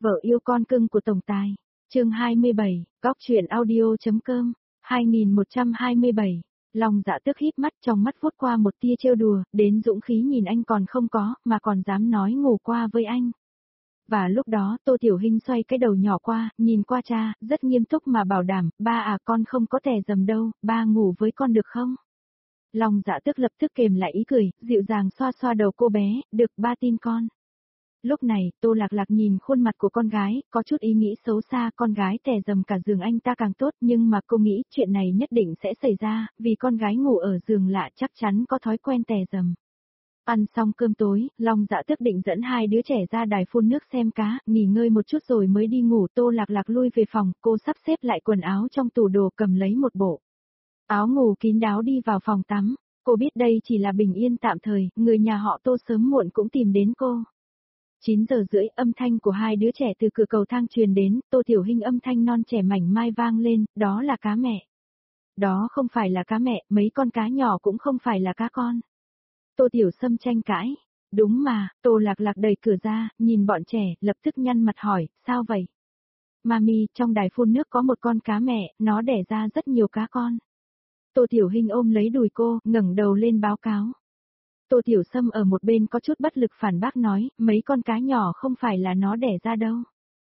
Vợ yêu con cưng của tổng tài. Chương 27, góc truyện audio.com. 2127. Long Dạ Tước híp mắt, trong mắt vuốt qua một tia trêu đùa, đến dũng khí nhìn anh còn không có, mà còn dám nói ngủ qua với anh. Và lúc đó Tô Tiểu Hinh xoay cái đầu nhỏ qua, nhìn qua cha, rất nghiêm túc mà bảo đảm, ba à con không có tè dầm đâu, ba ngủ với con được không? Long Dạ Tước lập tức kềm lại ý cười, dịu dàng xoa xoa đầu cô bé, được ba tin con. Lúc này, Tô Lạc Lạc nhìn khuôn mặt của con gái, có chút ý nghĩ xấu xa, con gái tè dầm cả giường anh ta càng tốt, nhưng mà cô nghĩ chuyện này nhất định sẽ xảy ra, vì con gái ngủ ở giường lạ chắc chắn có thói quen tè dầm. Ăn xong cơm tối, Long Dạ Tước định dẫn hai đứa trẻ ra đài phun nước xem cá, nghỉ ngơi một chút rồi mới đi ngủ. Tô Lạc Lạc lui về phòng, cô sắp xếp lại quần áo trong tủ đồ, cầm lấy một bộ áo ngủ kín đáo đi vào phòng tắm. Cô biết đây chỉ là bình yên tạm thời, người nhà họ Tô sớm muộn cũng tìm đến cô. 9 giờ rưỡi, âm thanh của hai đứa trẻ từ cửa cầu thang truyền đến, Tô Tiểu Hinh âm thanh non trẻ mảnh mai vang lên, đó là cá mẹ. Đó không phải là cá mẹ, mấy con cá nhỏ cũng không phải là cá con. Tô Tiểu Sâm tranh cãi. Đúng mà, Tô Lạc Lạc đẩy cửa ra, nhìn bọn trẻ, lập tức nhăn mặt hỏi, sao vậy? Mami, trong đài phun nước có một con cá mẹ, nó đẻ ra rất nhiều cá con. Tô Tiểu Hinh ôm lấy đùi cô, ngẩng đầu lên báo cáo. Tô Tiểu Sâm ở một bên có chút bất lực phản bác nói, mấy con cá nhỏ không phải là nó đẻ ra đâu.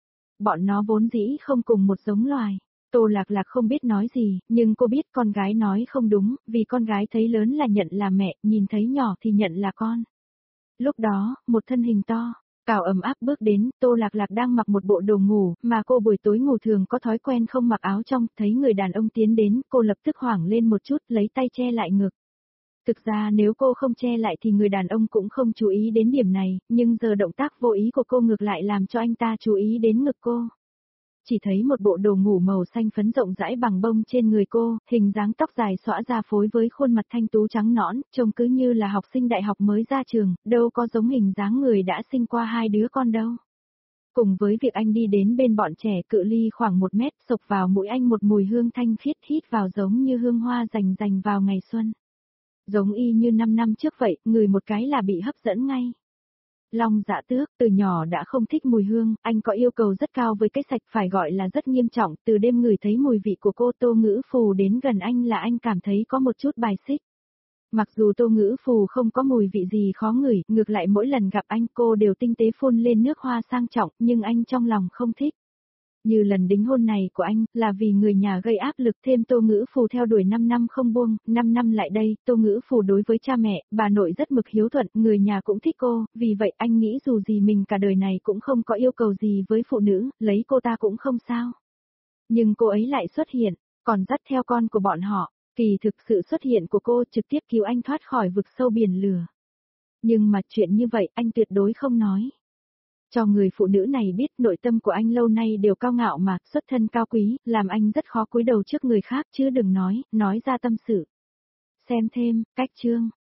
Bọn nó vốn dĩ không cùng một giống loài. Tô Lạc Lạc không biết nói gì, nhưng cô biết con gái nói không đúng, vì con gái thấy lớn là nhận là mẹ, nhìn thấy nhỏ thì nhận là con. Lúc đó, một thân hình to, cao ấm áp bước đến, Tô Lạc Lạc đang mặc một bộ đồ ngủ, mà cô buổi tối ngủ thường có thói quen không mặc áo trong, thấy người đàn ông tiến đến, cô lập tức hoảng lên một chút, lấy tay che lại ngực. Thực ra nếu cô không che lại thì người đàn ông cũng không chú ý đến điểm này, nhưng giờ động tác vô ý của cô ngược lại làm cho anh ta chú ý đến ngực cô. Chỉ thấy một bộ đồ ngủ màu xanh phấn rộng rãi bằng bông trên người cô, hình dáng tóc dài xõa ra phối với khuôn mặt thanh tú trắng nõn, trông cứ như là học sinh đại học mới ra trường, đâu có giống hình dáng người đã sinh qua hai đứa con đâu. Cùng với việc anh đi đến bên bọn trẻ, cự ly khoảng 1 mét, xộc vào mũi anh một mùi hương thanh khiết, hít vào giống như hương hoa rành rành vào ngày xuân. Giống y như 5 năm trước vậy, người một cái là bị hấp dẫn ngay. Long Dạ Tước, từ nhỏ đã không thích mùi hương, anh có yêu cầu rất cao với cái sạch, phải gọi là rất nghiêm trọng, từ đêm ngửi thấy mùi vị của cô Tô Ngữ Phù đến gần anh là anh cảm thấy có một chút bài xích. Mặc dù Tô Ngữ Phù không có mùi vị gì khó ngửi, ngược lại mỗi lần gặp anh cô đều tinh tế phun lên nước hoa sang trọng, nhưng anh trong lòng không thích. Như lần đính hôn này của anh, là vì người nhà gây áp lực thêm Tô Ngữ Phù theo đuổi 5 năm không buông, 5 năm lại đây, Tô Ngữ Phù đối với cha mẹ, bà nội rất mực hiếu thuận, người nhà cũng thích cô, vì vậy anh nghĩ dù gì mình cả đời này cũng không có yêu cầu gì với phụ nữ, lấy cô ta cũng không sao. Nhưng cô ấy lại xuất hiện, còn dắt theo con của bọn họ, kỳ thực sự xuất hiện của cô trực tiếp cứu anh thoát khỏi vực sâu biển lửa. Nhưng mà chuyện như vậy anh tuyệt đối không nói. Cho người phụ nữ này biết nội tâm của anh lâu nay đều cao ngạo mà, xuất thân cao quý, làm anh rất khó cúi đầu trước người khác chứ đừng nói ra tâm sự. Xem thêm, cách chương.